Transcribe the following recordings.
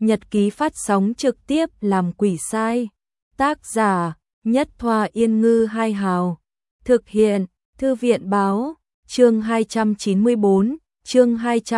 nhật ký phát sóng trực tiếp làm quỷ sai. Tác giả: Nhất Thoa Yên Ngư Hai Hào. Thực hiện: Thư viện báo. Chương 294, chương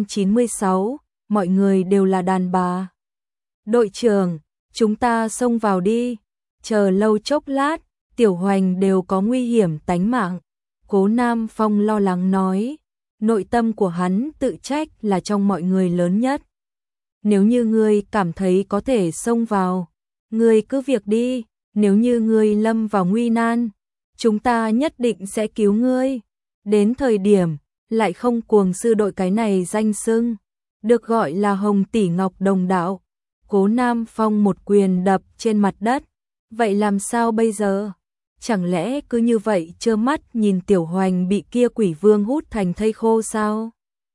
296, mọi người đều là đàn bà. Đội trưởng, chúng ta xông vào đi. Chờ lâu chốc lát, Tiểu Hoành đều có nguy hiểm tánh mạng. Cố Nam Phong lo lắng nói, nội tâm của hắn tự trách là trong mọi người lớn nhất. Nếu như ngươi cảm thấy có thể xông vào, ngươi cứ việc đi, nếu như ngươi lâm vào nguy nan, chúng ta nhất định sẽ cứu ngươi. Đến thời điểm, lại không cuồng sư đội cái này danh xưng, được gọi là Hồng Tỷ Ngọc Đồng Đạo. Cố Nam Phong một quyền đập trên mặt đất, vậy làm sao bây giờ? Chẳng lẽ cứ như vậy trơ mắt nhìn Tiểu Hoành bị kia quỷ vương hút thành thây khô sao?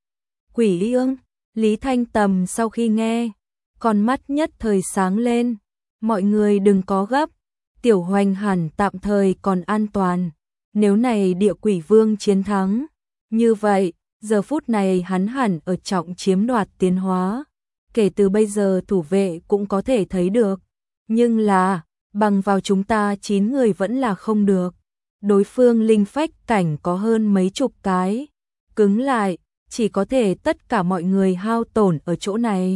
Quỷ ương, Lý Thanh Tầm sau khi nghe, con mắt nhất thời sáng lên, mọi người đừng có gấp, Tiểu Hoành hẳn tạm thời còn an toàn, nếu này địa quỷ vương chiến thắng, như vậy, giờ phút này hắn hẳn ở trọng chiếm đoạt tiến hóa, kể từ bây giờ thủ vệ cũng có thể thấy được, nhưng là, bằng vào chúng ta 9 người vẫn là không được, đối phương linh phách cảnh có hơn mấy chục cái, cứng lại, chỉ có thể tất cả mọi người hao tổn ở chỗ này.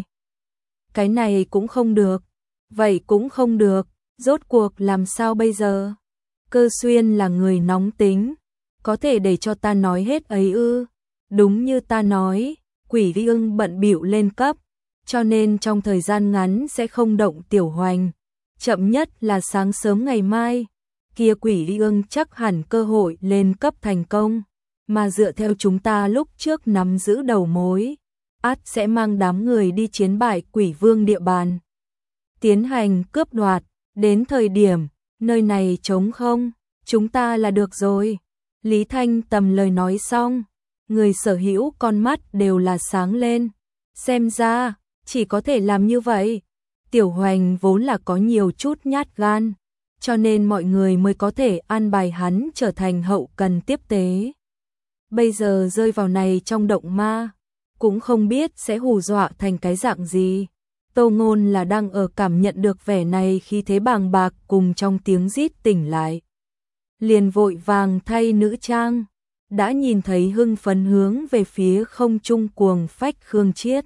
Cái này cũng không được, vậy cũng không được, rốt cuộc làm sao bây giờ? Cơ Xuyên là người nóng tính, có thể để cho ta nói hết ấy ư? Đúng như ta nói, quỷ ương bận bịu lên cấp, cho nên trong thời gian ngắn sẽ không động Tiểu Hoành, chậm nhất là sáng sớm ngày mai, kia quỷ ương chắc hẳn cơ hội lên cấp thành công, mà dựa theo chúng ta lúc trước nắm giữ đầu mối, ắt sẽ mang đám người đi chiến bại quỷ vương địa bàn, tiến hành cướp đoạt, đến thời điểm nơi này trống không, chúng ta là được rồi. Lý Thanh Tầm lời nói xong, người sở hữu con mắt đều là sáng lên, xem ra chỉ có thể làm như vậy. Tiểu Hoành vốn là có nhiều chút nhát gan, cho nên mọi người mới có thể an bài hắn trở thành hậu cần tiếp tế. Bây giờ rơi vào này trong động ma, cũng không biết sẽ hù dọa thành cái dạng gì. Tô Ngôn là đang ở cảm nhận được vẻ này khi thế bàng bạc cùng trong tiếng rít tỉnh lại. Liền vội vàng thay nữ trang, đã nhìn thấy hưng phấn hướng về phía không trung cuồng phách Khương Chiết.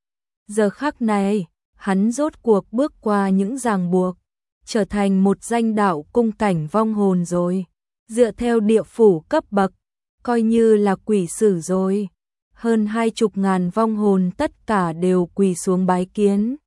Giờ khắc này, hắn rốt cuộc bước qua những ràng buộc, trở thành một danh đạo cung cảnh vong hồn rồi. Dựa theo địa phủ cấp bậc, coi như là quỷ sử rồi. Hơn 20.000 vong hồn tất cả đều quỳ xuống bái kiến.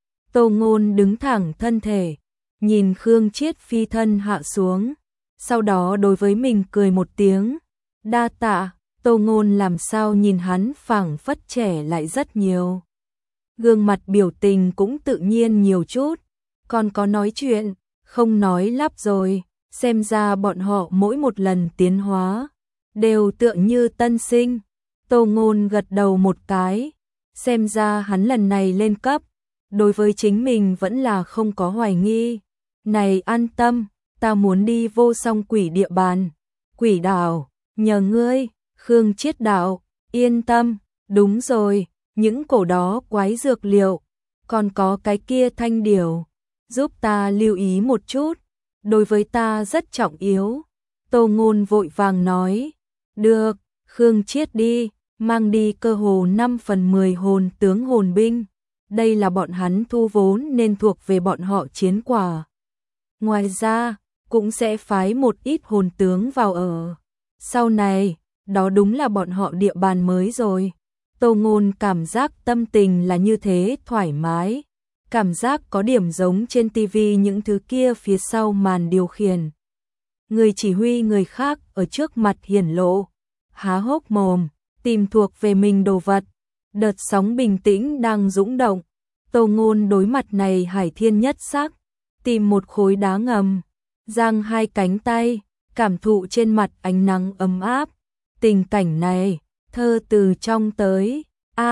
Tô Ngôn đứng thẳng thân thể, nhìn Khương Chiết phi thân hạ xuống, sau đó đối với mình cười một tiếng. Đa tạ. Tô Ngôn làm sao nhìn hắn phảng phất trẻ lại rất nhiều. Gương mặt biểu tình cũng tự nhiên nhiều chút, còn có nói chuyện, không nói lắp rồi, xem ra bọn họ mỗi một lần tiến hóa, đều tựa như tân sinh. Tô Ngôn gật đầu một cái, xem ra hắn lần này lên cấp, đối với chính mình vẫn là không có hoài nghi. Này an tâm, ta muốn đi vô song quỷ địa bàn, quỷ đảo, nhờ ngươi. Khương Chiết đạo, yên tâm, đúng rồi, những cổ đó quái dược liệu, còn có cái kia thanh điểu, giúp ta lưu ý một chút, đối với ta rất trọng yếu. Tô Ngôn vội vàng nói, được, Khương Chiết đi, mang đi cơ hồ 5/10 hồn tướng hồn binh, đây là bọn hắn thu vốn nên thuộc về bọn họ chiến quả. Ngoài ra, cũng sẽ phái một ít hồn tướng vào ở. Sau này, đó đúng là bọn họ địa bàn mới rồi. Tô Ngôn cảm giác tâm tình là như thế thoải mái, cảm giác có điểm giống trên tivi những thứ kia phía sau màn điều khiển. Người chỉ huy người khác ở trước mặt hiển lộ, há hốc mồm, tìm thuộc về mình đồ vật. Đợt sóng bình tĩnh đang dũng động, Tô Ngôn đối mặt này hải thiên nhất sắc, tìm một khối đá ngầm, giang hai cánh tay, cảm thụ trên mặt ánh nắng ấm áp. Tình cảnh này, thơ từ trong tới,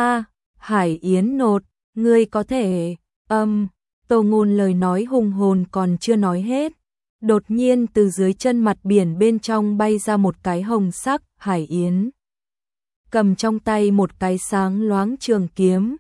Hải Yến nột, ngươi có thể, Tô Ngôn lời nói hùng hồn còn chưa nói hết. Đột nhiên từ dưới chân mặt biển bên trong bay ra một cái hồng sắc Hải Yến. Cầm trong tay một cái sáng loáng trường kiếm,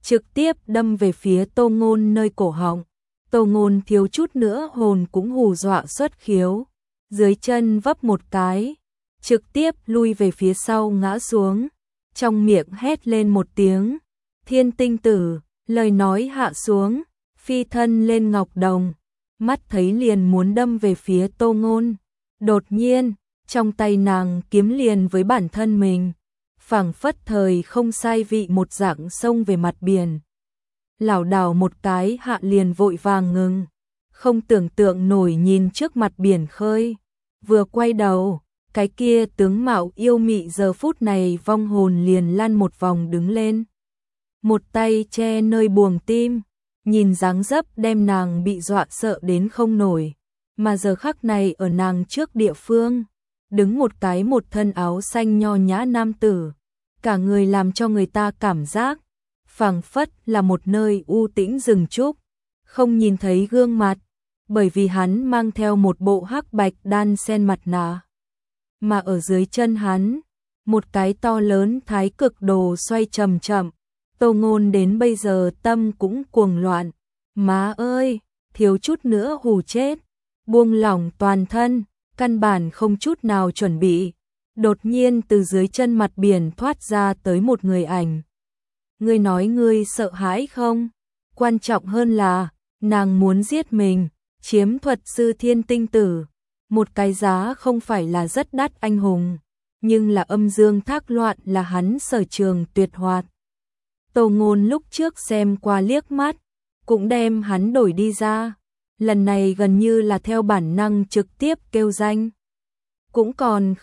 trực tiếp đâm về phía Tô Ngôn nơi cổ họng. Tô Ngôn thiếu chút nữa hồn cũng hù dọa xuất khiếu, dưới chân vấp một cái, trực tiếp lui về phía sau ngã xuống, trong miệng hét lên một tiếng, Thiên Tinh Tử, lời nói hạ xuống, phi thân lên ngọc đồng, mắt thấy liền muốn đâm về phía Tô Ngôn. Đột nhiên, trong tay nàng kiếm liền với bản thân mình, phảng phất thời không sai vị một dạng xông về mặt biển. Lảo đảo một cái hạ liền vội vàng ngừng, không tưởng tượng nổi nhìn trước mặt biển khơi, vừa quay đầu, cái kia tướng mạo yêu mị giờ phút này vong hồn liền lăn một vòng đứng lên. Một tay che nơi buồng tim, nhìn dáng dấp đem nàng bị dọa sợ đến không nổi, mà giờ khắc này ở nàng trước địa phương, đứng một cái một thân áo xanh nho nhã nam tử, cả người làm cho người ta cảm giác phảng phất là một nơi u tĩnh rừng trúc, không nhìn thấy gương mặt, bởi vì hắn mang theo một bộ hắc bạch đan xen mặt nạ. Mà ở dưới chân hắn, một cái to lớn thái cực đồ xoay chậm chậm, Tô Ngôn đến bây giờ tâm cũng cuồng loạn, má ơi, thiếu chút nữa hù chết, buông lỏng toàn thân, căn bản không chút nào chuẩn bị. Đột nhiên từ dưới chân mặt biển thoát ra tới một người ảnh. Ngươi nói ngươi sợ hãi không? Quan trọng hơn là, nàng muốn giết mình, chiếm thuật sư Thiên Tinh Tử. Một cái giá không phải là rất đắt anh hùng, nhưng là âm dương thác loạn là hắn sở trường tuyệt hoạt. Tô Ngôn lúc trước xem qua liếc mắt, cũng đem hắn đổi đi ra. Lần này gần như là theo bản năng trực tiếp kêu danh. Cũng còn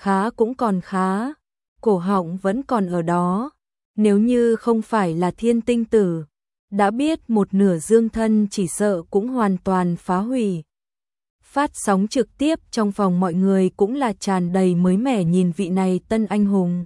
khá, cổ họng vẫn còn ở đó. Nếu như không phải là Thiên Tinh Tử, đã biết một nửa dương thân chỉ sợ cũng hoàn toàn phá hủy. Phát sóng trực tiếp trong phòng mọi người cũng là tràn đầy mới mẻ nhìn vị này tân anh hùng.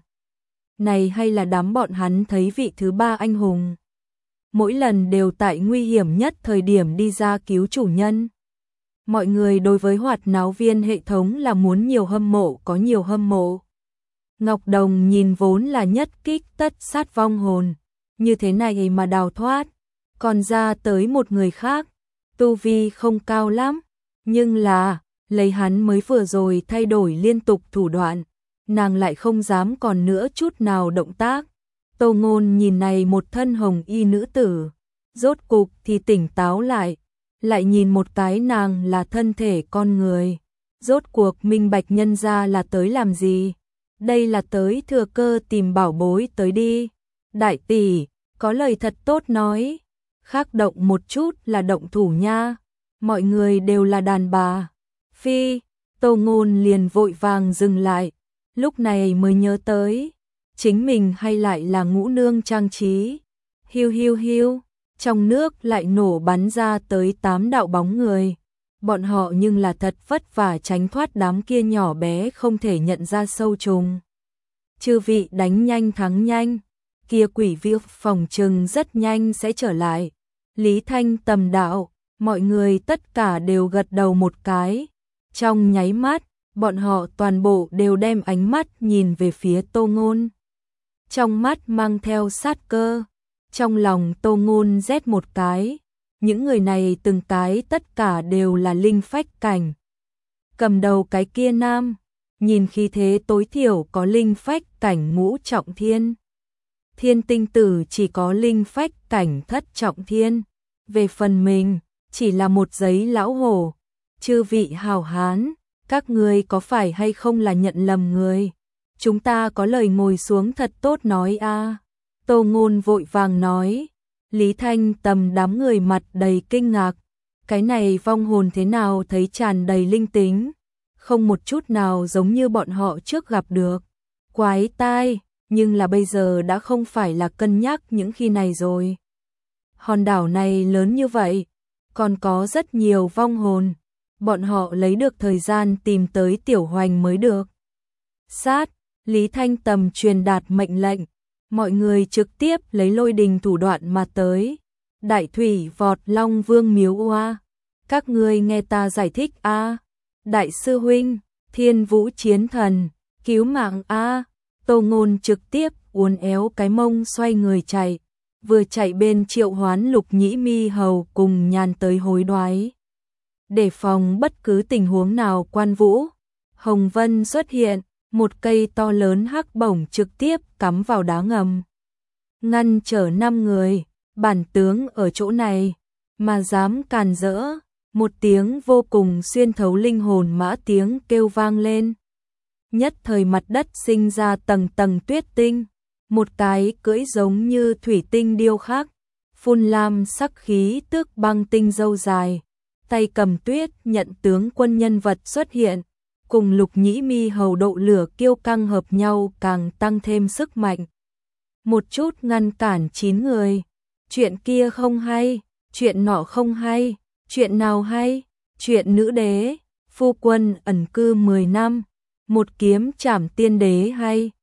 Này hay là đám bọn hắn thấy vị thứ ba anh hùng. Mỗi lần đều tại nguy hiểm nhất thời điểm đi ra cứu chủ nhân. Mọi người đối với hoạt náo viên hệ thống là muốn nhiều hâm mộ có nhiều hâm mộ. Ngọc Đồng nhìn vốn là nhất kích tất sát vong hồn, như thế này mà đào thoát, còn ra tới một người khác, tu vi không cao lắm, nhưng là, lấy hắn mới vừa rồi thay đổi liên tục thủ đoạn, nàng lại không dám còn nữa chút nào động tác. Tô Ngôn nhìn này một thân hồng y nữ tử, rốt cục thì tỉnh táo lại nhìn một cái nàng là thân thể con người, rốt cuộc minh bạch nhân ra là tới làm gì. Đây là tới thừa cơ tìm bảo bối tới đi. Đại tỷ, có lời thật tốt nói. Khác động một chút là động thủ nha. Mọi người đều là đàn bà. Phi, Tô Ngôn liền vội vàng dừng lại. Lúc này mới nhớ tới. Chính mình hay lại là ngũ nương trang trí. Hiu hiu hiu. Trong nước lại nổ bắn ra tới 8 đạo bóng người. Bọn họ nhưng là thật vất vả tránh thoát đám kia nhỏ bé không thể nhận ra sâu trùng. Chư vị đánh nhanh thắng nhanh, kia quỷ viêu phòng trừng rất nhanh sẽ trở lại. Lý Thanh tầm đạo, mọi người tất cả đều gật đầu một cái. Trong nháy mắt, bọn họ toàn bộ đều đem ánh mắt nhìn về phía Tô Ngôn. Trong mắt mang theo sát cơ, trong lòng Tô Ngôn rét một cái. Những người này từng cái tất cả đều là linh phách cảnh. Cầm đầu cái kia nam, nhìn khí thế tối thiểu có linh phách cảnh ngũ trọng thiên. Thiên Tinh Tử chỉ có linh phách cảnh thất trọng thiên. Về phần mình, chỉ là một giấy lão hổ. Chư vị hào hán, các ngươi có phải hay không là nhận lầm người? Chúng ta có lời ngồi xuống thật tốt nói a. Tô Ngôn vội vàng nói. Lý Thanh tầm đám người mặt đầy kinh ngạc. Cái này vong hồn thế nào thấy tràn đầy linh tính, không một chút nào giống như bọn họ trước gặp được. Quái tai, nhưng là bây giờ đã không phải là cân nhắc những khi này rồi. Hòn đảo này lớn như vậy, còn có rất nhiều vong hồn, bọn họ lấy được thời gian tìm tới Tiểu Hoành mới được. Sát, Lý Thanh tầm truyền đạt mệnh lệnh, mọi người trực tiếp lấy lôi đình thủ đoạn mà tới. Đại thủy vọt Long Vương miếu oa, các ngươi nghe ta giải thích a. Đại sư huynh, Thiên Vũ chiến thần, cứu mạng a. Tô Ngôn trực tiếp uốn éo cái mông xoay người chạy, vừa chạy bên triệu hoán Lục Nhĩ Mi Hầu cùng Nhàn tới hối đoái. Để phòng bất cứ tình huống nào, Quan Vũ, Hồng Vân xuất hiện, một cây to lớn hắc bổng trực tiếp cắm vào đá ngầm, ngăn trở 5 người. Bản tướng ở chỗ này mà dám càn rỡ. Một tiếng vô cùng xuyên thấu linh hồn mã tiếng kêu vang lên. Nhất thời mặt đất sinh ra tầng tầng tuyết tinh, một cái cưỡi giống như thủy tinh điêu khắc, phun lam sắc khí tước băng tinh râu dài, tay cầm tuyết nhận tướng quân nhân vật xuất hiện, cùng Lục Nhĩ Mi Hầu độ lửa kiêu căng hợp nhau càng tăng thêm sức mạnh. Một chút ngăn cản 9 người. Chuyện kia không hay, chuyện nọ không hay, chuyện nào hay? Chuyện nữ đế, phu quân ẩn cư 10 năm, một kiếm trảm tiên đế hay?